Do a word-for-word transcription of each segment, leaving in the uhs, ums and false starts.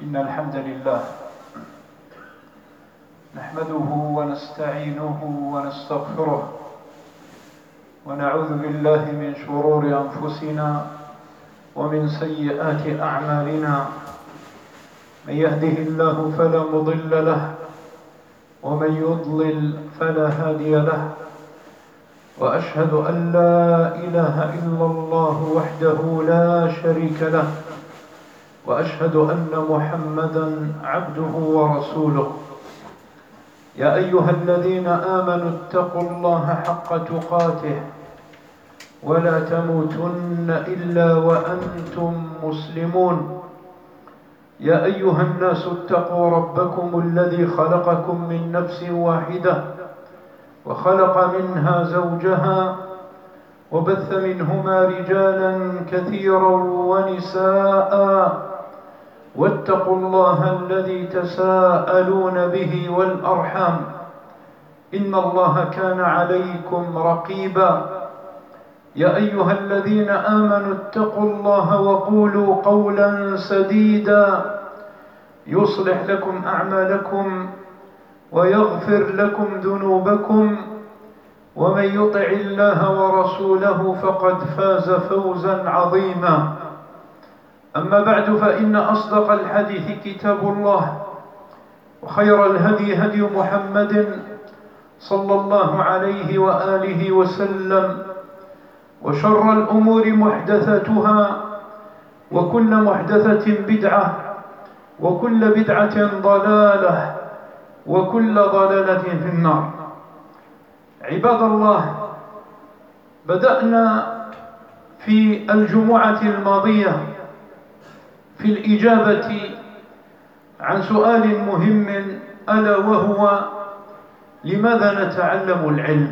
إن الحمد لله نحمده ونستعينه ونستغفره ونعوذ بالله من شرور أنفسنا ومن سيئات أعمالنا. من يهده الله فلا مضل له ومن يضلل فلا هادي له، وأشهد أن لا إله إلا الله وحده لا شريك له، وأشهد أن محمدا عبده ورسوله. يا أيها الذين آمنوا اتقوا الله حق تقاته ولا تموتن إلا وأنتم مسلمون. يا أيها الناس اتقوا ربكم الذي خلقكم من نفس واحدة وخلق منها زوجها وبث منهما رجالا كثيرا ونساء، واتقوا الله الذي تساءلون به والأرحام إن الله كان عليكم رقيبا. يا أيها الذين آمنوا اتقوا الله وقولوا قولا سديدا يصلح لكم أعمالكم ويغفر لكم ذنوبكم، ومن يطع الله ورسوله فقد فاز فوزا عظيما. أما بعد، فإن أصدق الحديث كتاب الله، وخير الهدي هدي محمد صلى الله عليه وآله وسلم، وشر الأمور محدثاتها، وكل محدثة بدعة، وكل بدعة ضلالة، وكل ضلالة في النار. عباد الله، بدأنا في الجمعة الماضية في الإجابة عن سؤال مهم، ألا وهو: لماذا نتعلم العلم؟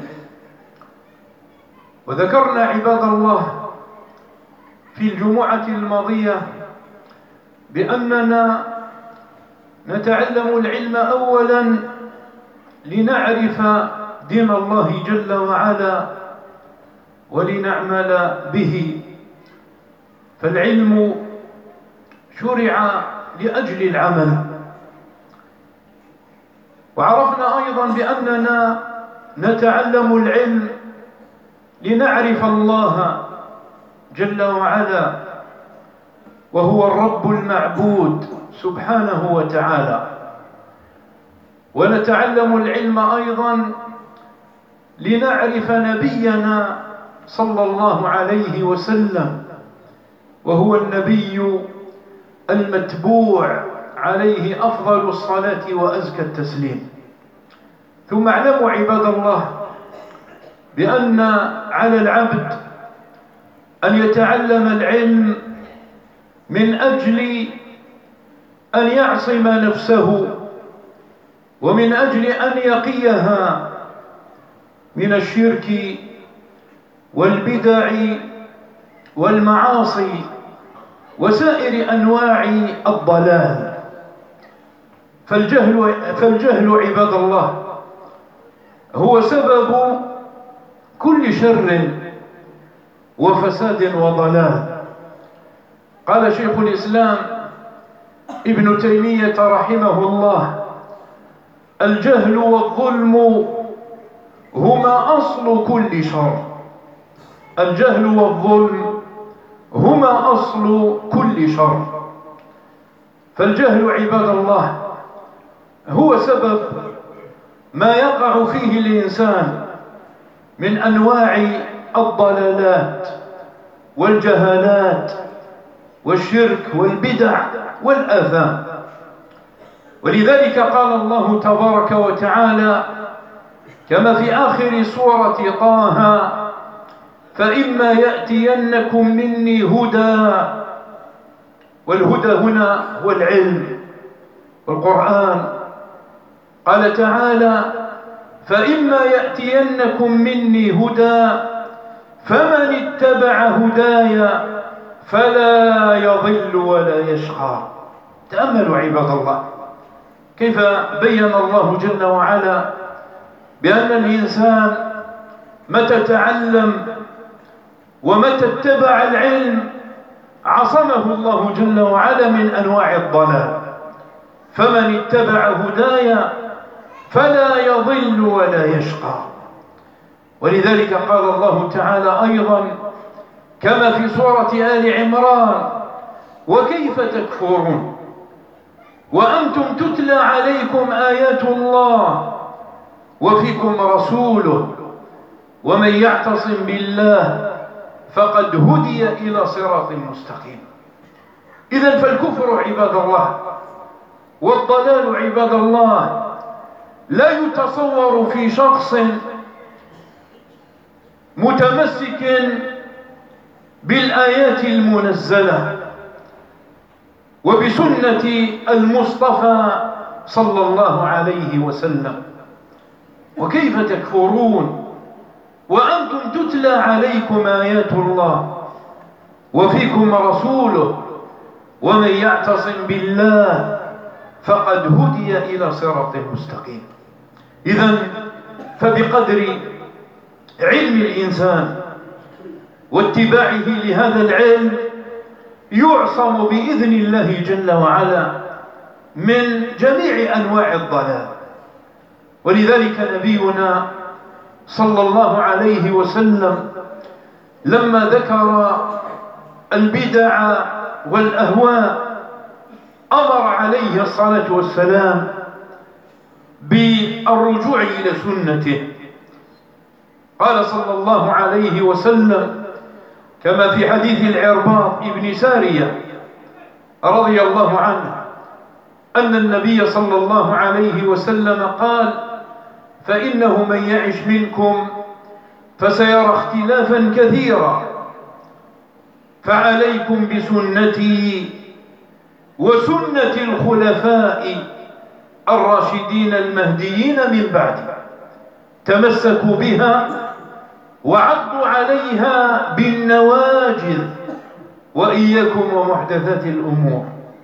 وذكرنا عباد الله في الجمعة الماضية بأننا نتعلم العلم أولا لنعرف دين الله جل وعلا ولنعمل به، فالعلم شرع لأجل العمل. وعرفنا أيضا بأننا نتعلم العلم لنعرف الله جل وعلا وهو الرب المعبود سبحانه وتعالى، ونتعلم العلم أيضا لنعرف نبينا صلى الله عليه وسلم وهو النبي المتبوع عليه أفضل الصلاة وأزكى التسليم. ثم اعلموا عباد الله بأن على العبد أن يتعلم العلم من أجل أن يعصم نفسه، ومن أجل أن يقيها من الشرك والبدع والمعاصي وسائر أنواع الضلال. فالجهل, فالجهل عباد الله هو سبب كل شر وفساد وضلال. قال شيخ الإسلام ابن تيمية رحمه الله: الجهل والظلم هما أصل كل شر. الجهل والظلم هما أصل كل شر. فالجهل عباد الله هو سبب ما يقع فيه الإنسان من أنواع الضلالات والجهالات والشرك والبدع والآثام. ولذلك قال الله تبارك وتعالى كما في آخر سورة طه: فإما يأتينكم مني هدى. والهدى هنا هو العلم والقرآن. قال تعالى: فإما يأتينكم مني هدى فمن اتبع هداي فلا يضل ولا يشقى. تأملوا عباد الله كيف بين الله جل وعلا بأن الإنسان متى تعلم ومتى اتبع العلم عصمه الله جل وعلا من أنواع الضلال. فمن اتبع هداي فلا يضل ولا يشقى. ولذلك قال الله تعالى أيضا كما في سورة آل عمران: وكيف تكفرون وأنتم تتلى عليكم آيات الله وفيكم رسوله ومن يعتصم بالله فقد هدي إلى صراط مستقيم. إذن فالكفر عباد الله والضلال عباد الله لا يتصور في شخص متمسك بالآيات المنزلة وبسنة المصطفى صلى الله عليه وسلم. وكيف تكفرون وأنتم تتلى عليكم آيات الله وفيكم رسوله ومن يعتصم بالله فقد هدي إلى صراط مستقيم. إذن فبقدر علم الإنسان واتباعه لهذا العلم يعصم بإذن الله جل وعلا من جميع أنواع الضلال. ولذلك نبينا صلى الله عليه وسلم لما ذكر البدع والأهواء أمر عليه الصلاة والسلام بالرجوع إلى سنته. قال صلى الله عليه وسلم كما في حديث العرباض ابن سارية رضي الله عنه أن النبي صلى الله عليه وسلم قال: فإنه من يعش منكم فسيرى اختلافا كثيرا فعليكم بسنتي وسنة الخلفاء الراشدين المهديين من بعدي تمسكوا بها وعضوا عليها بالنواجذ وإياكم ومحدثات الأمور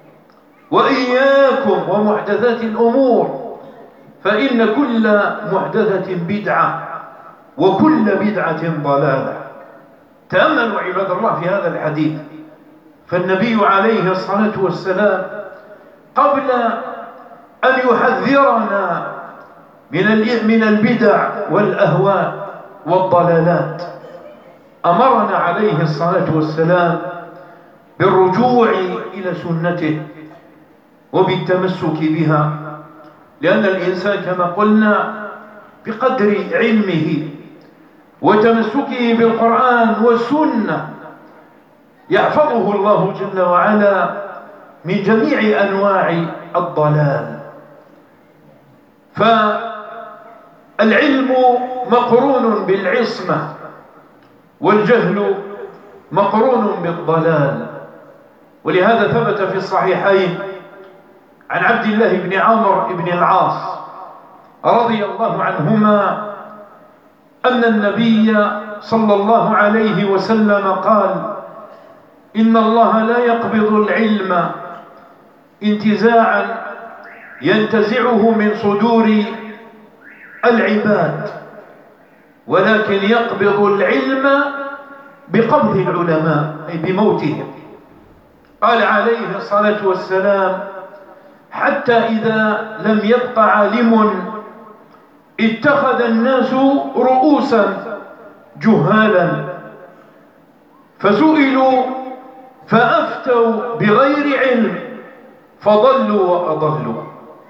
وإياكم ومحدثات الأمور فإن كل محدثة بدعة وكل بدعة ضلالة. تأملوا عباد الله في هذا الحديث، فالنبي عليه الصلاة والسلام قبل أن يحذرنا من البدع والأهواء والضلالات أمرنا عليه الصلاة والسلام بالرجوع إلى سنته وبالتمسك بها، لأن الإنسان كما قلنا بقدر علمه وتمسكه بالقرآن والسنة يحفظه الله جل وعلا من جميع أنواع الضلال. فالعلم مقرون بالعصمة والجهل مقرون بالضلال. ولهذا ثبت في الصحيحين عن عبد الله بن عمرو بن العاص رضي الله عنهما أن النبي صلى الله عليه وسلم قال: إن الله لا يقبض العلم انتزاعا ينتزعه من صدور العباد، ولكن يقبض العلم بقبض العلماء أي بموتهم. قال عليه الصلاة والسلام: حتى إذا لم يبق عالم اتخذ الناس رؤوسا جهالا فسئلوا فأفتوا بغير علم فضلوا وأضلوا.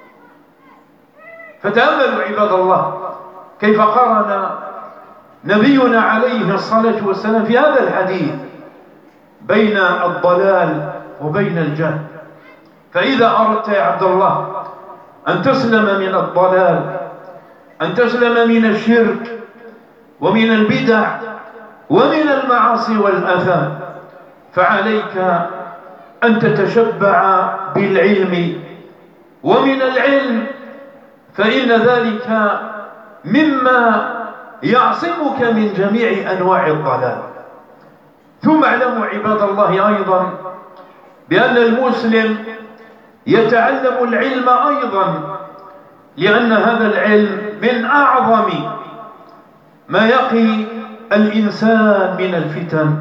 فتأملوا عباد الله كيف قرن نبينا عليه الصلاة والسلام في هذا الحديث بين الضلال وبين الجهل. فإذا أردت يا عبد الله أن تسلم من الضلال، أن تسلم من الشرك ومن البدع ومن المعاصي والآثام، فعليك أن تتشبع بالعلم ومن العلم، فإن ذلك مما يعصمك من جميع أنواع الضلال. ثم اعلموا عباد الله أيضا بأن المسلم يتعلم العلم أيضا، لأن هذا العلم من أعظم ما يقي الإنسان من الفتن،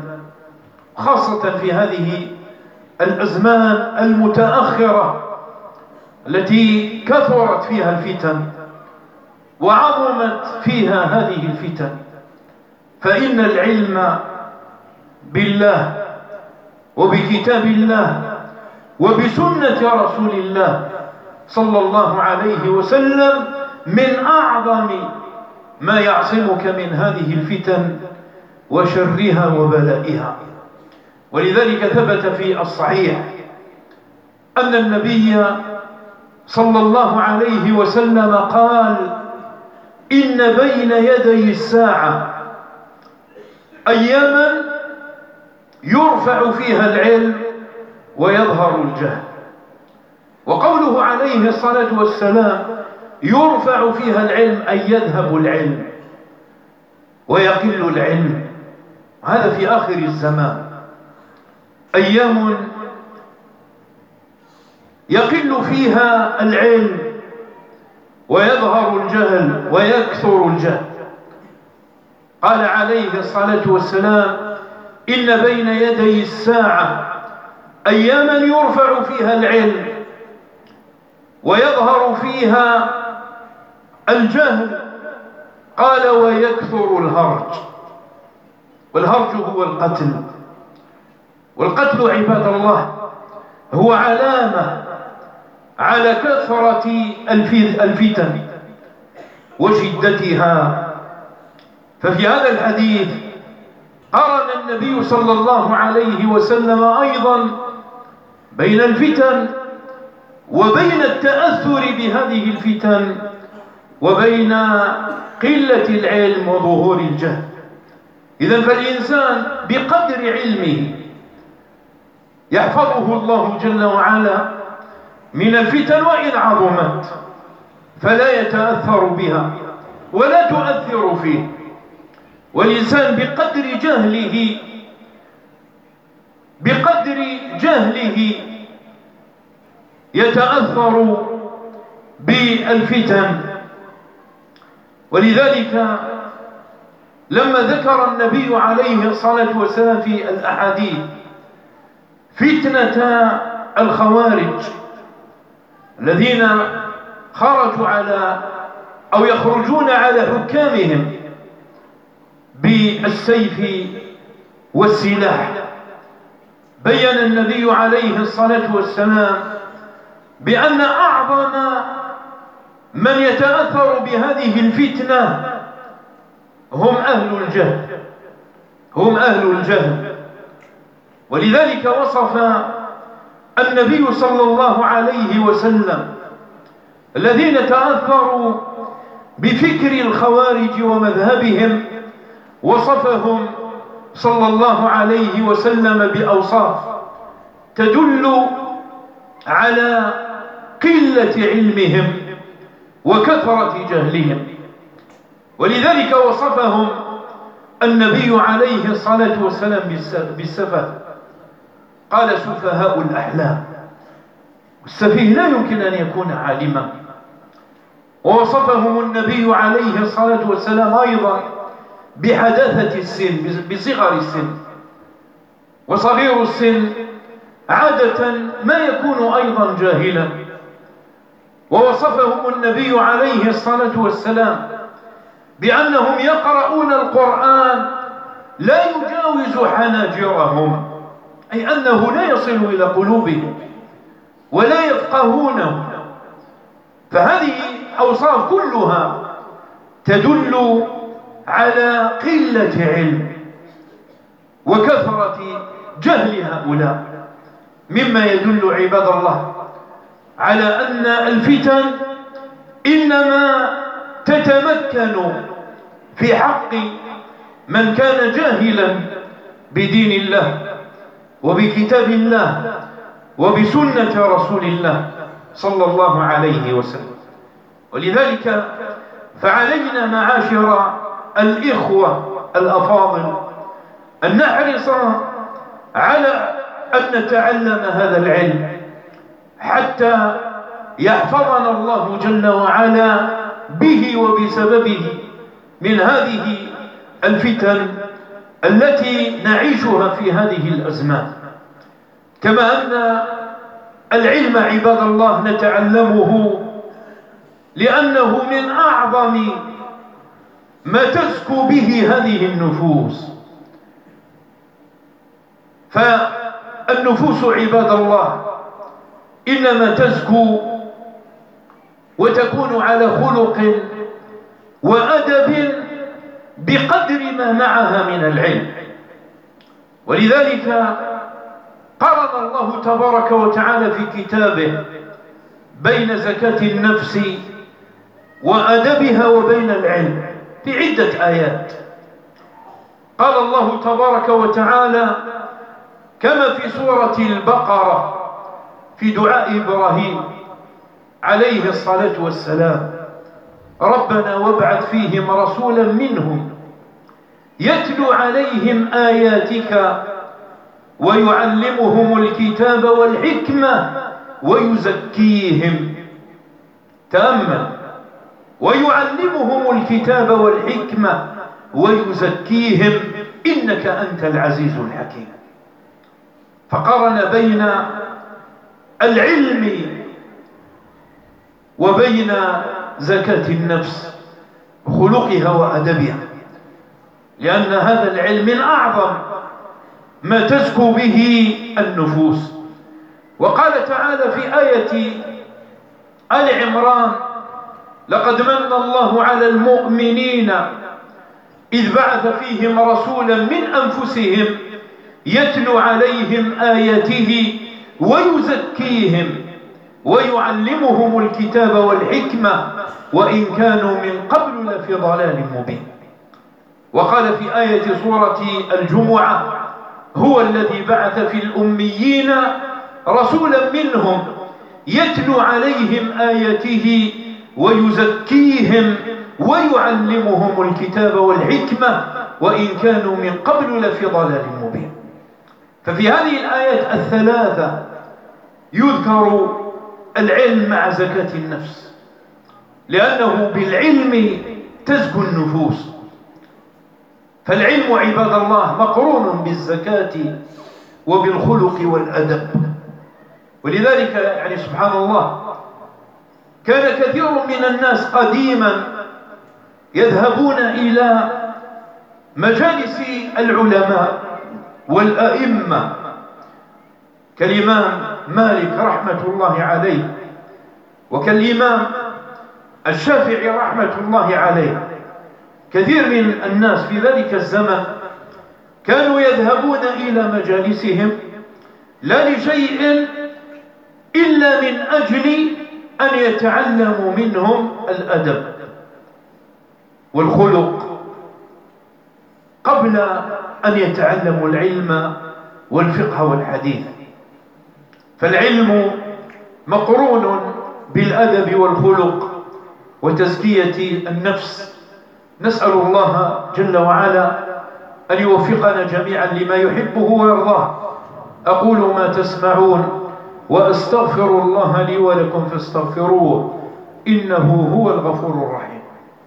خاصة في هذه الأزمان المتأخرة التي كثرت فيها الفتن وعظمت فيها هذه الفتن، فإن العلم بالله وبكتاب الله وبسنة رسول الله صلى الله عليه وسلم من أعظم ما يعصمك من هذه الفتن وشرها وبلائها. ولذلك ثبت في الصحيح أن النبي صلى الله عليه وسلم قال: إن بين يدي الساعة أياما يرفع فيها العلم ويظهر الجهل. وقوله عليه الصلاة والسلام يرفع فيها العلم أي يذهب العلم ويقل العلم، هذا في آخر الزمان، أيام يقل فيها العلم ويظهر الجهل ويكثر الجهل. قال عليه الصلاة والسلام: إن بين يدي الساعة أياما يرفع فيها العلم ويظهر فيها الجهل. قال: ويكثر الهرج. والهرج هو القتل، والقتل عباد الله هو علامة على كثرة الفتن وشدتها. ففي هذا الحديث قرن النبي صلى الله عليه وسلم أيضا بين الفتن وبين التأثر بهذه الفتن وبين قلة العلم وظهور الجهل. إذن فالإنسان بقدر علمه يحفظه الله جل وعلا من الفتن وإن عظمت، فلا يتأثر بها ولا تؤثر فيه. والإنسان بقدر جهله بقدر جهله يتأثر بالفتن. ولذلك لما ذكر النبي عليه الصلاة والسلام في الأحاديث فتنة الخوارج الذين خرجوا على أو يخرجون على حكامهم بالسيف والسلاح، بين النبي عليه الصلاة والسلام بأن أعظم من يتأثر بهذه الفتنة هم أهل الجهل هم أهل الجهل. ولذلك وصف النبي صلى الله عليه وسلم الذين تأثروا بفكر الخوارج ومذهبهم، وصفهم صلى الله عليه وسلم بأوصاف تدل على قلة علمهم وكثرة جهلهم. ولذلك وصفهم النبي عليه الصلاة والسلام بالسفه، قال: سفهاء الأحلام. والسفيه لا يمكن أن يكون عالما. ووصفهم النبي عليه الصلاة والسلام أيضا بحداثة السن، بصغر السن. وصغير السن عادة ما يكون أيضا جاهلا. ووصفهم النبي عليه الصلاة والسلام بأنهم يقرؤون القرآن لا يجاوز حناجرهم، أي أنه لا يصل إلى قلوبهم ولا يفقهونه. فهذه أوصاف كلها تدل على قلة علم وكثرة جهل هؤلاء، مما يدل عباد الله على أن الفتن إنما تتمكن في حق من كان جاهلا بدين الله وبكتاب الله وبسنة رسول الله صلى الله عليه وسلم. ولذلك فعلينا معاشر الإخوة الأفاضل أن نحرص على أن نتعلم هذا العلم حتى يحفظنا الله جل وعلا به وبسببه من هذه الفتن التي نعيشها في هذه الأزمان. كما أن العلم عباد الله نتعلمه لأنه من أعظم ما تزكو به هذه النفوس. فالنفوس عباد الله إنما تزكو وتكون على خلق وأدب بقدر ما معها من العلم. ولذلك قرن الله تبارك وتعالى في كتابه بين زكاة النفس وأدبها وبين العلم في عدة آيات. قال الله تبارك وتعالى كما في سورة البقرة في دعاء إبراهيم عليه الصلاة والسلام: ربنا وابعث فيهم رسولا منهم يتلو عليهم آياتك ويعلمهم الكتاب والحكمة ويزكيهم. تأمل: ويعلمهم الكتاب والحكمة ويزكيهم إنك أنت العزيز الحكيم. فقارن بين العلم وبين زكاة النفس خلقها وأدبها، لأن هذا العلم من أعظم ما تزكو به النفوس. وقال تعالى في آية آل عمران: لقد من الله على المؤمنين إذ بعث فيهم رسولا من أنفسهم يتلو عليهم آياته ويزكيهم ويعلمهم الكتاب والحكمة وإن كانوا من قبل لفي ضلال مبين. وقال في آية سورة الجمعة: هو الذي بعث في الأميين رسولا منهم يتلو عليهم آياته ويزكيهم ويعلمهم الكتاب والحكمة وإن كانوا من قبل لفي ضلال مبين. ففي هذه الآيات الثلاثة يذكر العلم مع زكاة النفس، لأنه بالعلم تزكو النفوس. فالعلم عباد الله مقرون بالزكاة وبالخلق والأدب. ولذلك يعني سبحان الله كان كثير من الناس قديما يذهبون إلى مجالس العلماء والأئمة كالإمام مالك رحمة الله عليه وكالإمام الشافعي رحمة الله عليه. كثير من الناس في ذلك الزمن كانوا يذهبون إلى مجالسهم لا لشيء إلا من أجل أن يتعلموا منهم الأدب والخلق قبل أن يتعلموا العلم والفقه والحديث. فالعلم مقرون بالأدب والخلق وتزكية النفس. نسأل الله جل وعلا أن يوفقنا جميعا لما يحبه ويرضاه. أقول ما تسمعون وأستغفر الله لي ولكم فاستغفروه إنه هو الغفور الرحيم.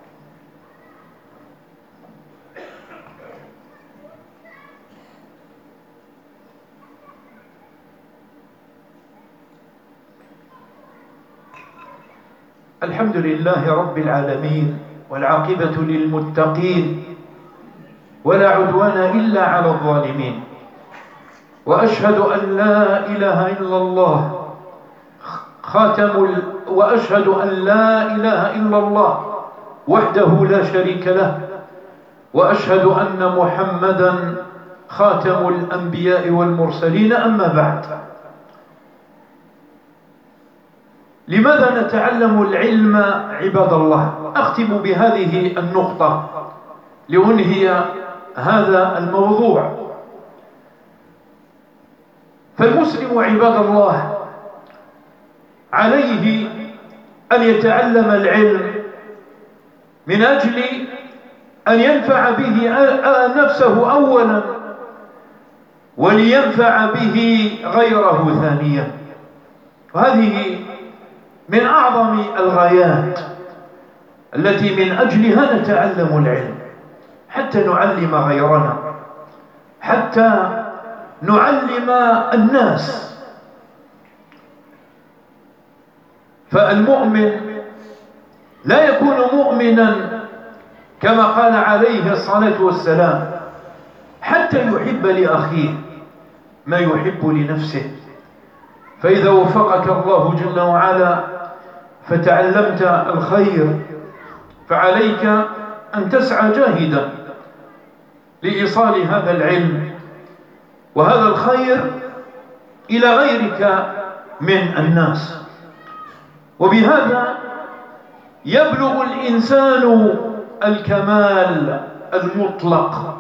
الحمد لله رب العالمين والعاقبة للمتقين ولا عدوان إلا على الظالمين. وأشهد أن لا إله إلا الله خاتم ال... وأشهد أن لا إله إلا الله وحده لا شريك له. وأشهد أن محمدا خاتم الأنبياء والمرسلين. أما بعد، لماذا نتعلم العلم عباد الله؟ أختم بهذه النقطة لأنهي هذا الموضوع. فالمسلم عباد الله عليه أن يتعلم العلم من أجل أن ينفع به نفسه أولا ولينفع به غيره ثانيا. وهذه من أعظم الغايات التي من أجلها نتعلم العلم، حتى نعلم غيرنا، حتى نعلم الناس. فالمؤمن لا يكون مؤمنا كما قال عليه الصلاة والسلام حتى يحب لأخيه ما يحب لنفسه. فإذا وفقك الله جل وعلا فتعلمت الخير فعليك أن تسعى جاهدا لإيصال هذا العلم وهذا الخير إلى غيرك من الناس. وبهذا يبلغ الإنسان الكمال المطلق،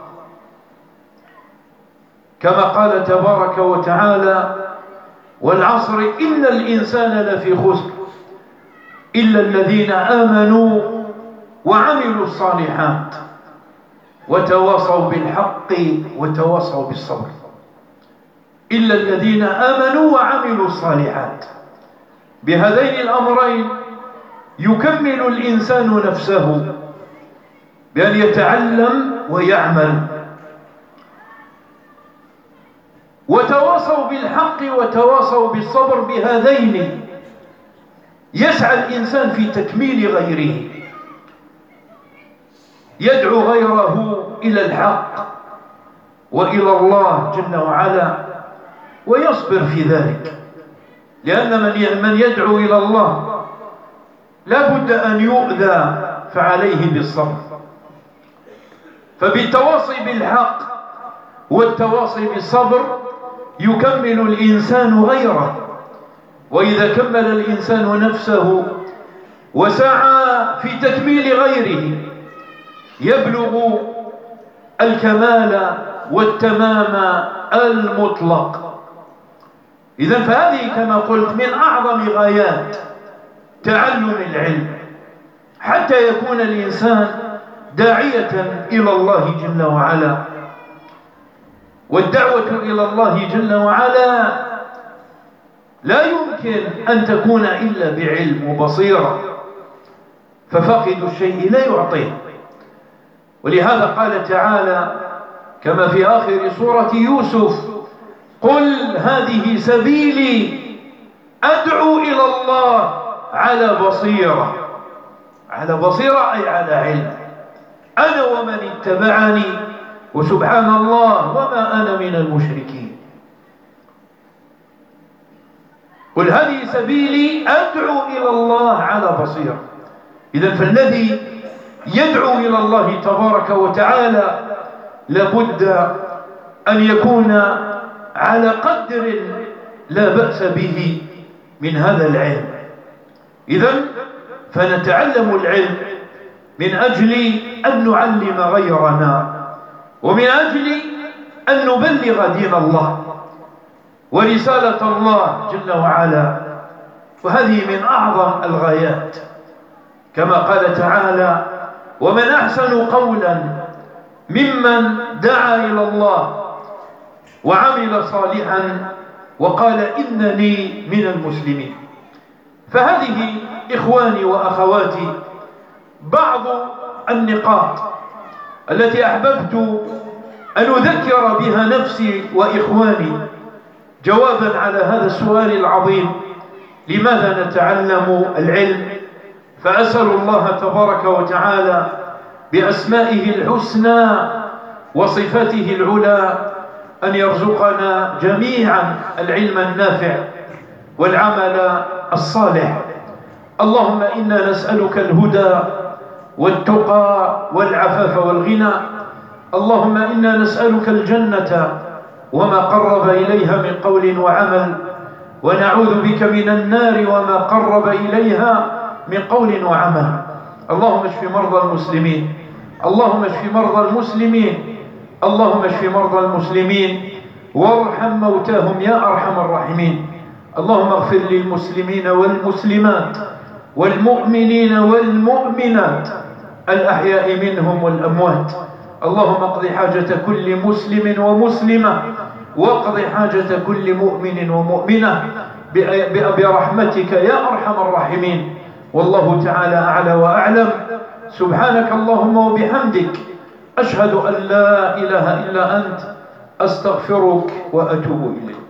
كما قال تبارك وتعالى: والعصر إن الإنسان لفي خسر إلا الذين آمنوا وعملوا الصالحات وتواصوا بالحق وتواصوا بالصبر. إلا الذين آمنوا وعملوا الصالحات، بهذين الأمرين يكمل الإنسان نفسه بأن يتعلم ويعمل. وتواصوا بالحق وتواصوا بالصبر، بهذين يسعى الإنسان في تكميل غيره، يدعو غيره إلى الحق وإلى الله جل وعلا ويصبر في ذلك، لأن من يدعو إلى الله لا بد أن يؤذى فعليه بالصبر. فبالتواصي بالحق والتواصي بالصبر يكمل الإنسان غيره. وإذا كمل الإنسان نفسه وسعى في تكميل غيره يبلغ الكمال والتمام المطلق. إذن فهذه كما قلت من أعظم غايات تعلم العلم، حتى يكون الإنسان داعية إلى الله جل وعلا. والدعوة إلى الله جل وعلا لا يمكن أن تكون إلا بعلم وبصيرة، ففاقد الشيء لا يعطيه. ولهذا قال تعالى كما في آخر سورة يوسف: قل هذه سبيلي أدعو إلى الله على بصيرة. على بصيرة أي على علم، أنا ومن اتبعني وسبحان الله وما أنا من المشركين. قل هذه سبيلي أدعو إلى الله على بصيرة. إذن فالذي يدعو إلى الله تبارك وتعالى لابد أن يكون على قدر لا بأس به من هذا العلم. إذن فنتعلم العلم من أجل أن نعلم غيرنا، ومن أجل أن نبلغ دين الله ورسالة الله جل وعلا. وهذه من أعظم الغايات، كما قال تعالى: ومن أحسن قولا ممن دعا إلى الله وعمل صالحا وقال إنني من المسلمين. فهذه إخواني وأخواتي بعض النقاط التي أحببت أن أذكر بها نفسي وإخواني جوابا على هذا السؤال العظيم: لماذا نتعلم العلم؟ فأسأل الله تبارك وتعالى بأسمائه الحسنى وصفاته العلى أن يرزقنا جميعا العلم النافع والعمل الصالح. اللهم إنا نسألك الهدى والتقى والعفاف والغنى. اللهم إنا نسألك الجنة وما قرب إليها من قول وعمل، ونعوذ بك من النار وما قرب إليها من قول وعمل. اللهم اشف مرضى المسلمين، اللهم اشف مرضى المسلمين، اللهم اشف مرضى المسلمين وارحم موتاهم يا أرحم الراحمين. اللهم اغفر للمسلمين والمسلمات والمؤمنين والمؤمنات الأحياء منهم والأموات. اللهم اقض حاجة كل مسلم ومسلمة، واقض حاجة كل مؤمن ومؤمنة برحمتك يا أرحم الراحمين. والله تعالى أعلى وأعلم. سبحانك اللهم وبحمدك، أشهد أن لا إله إلا أنت، أستغفرك وأتوب إليك.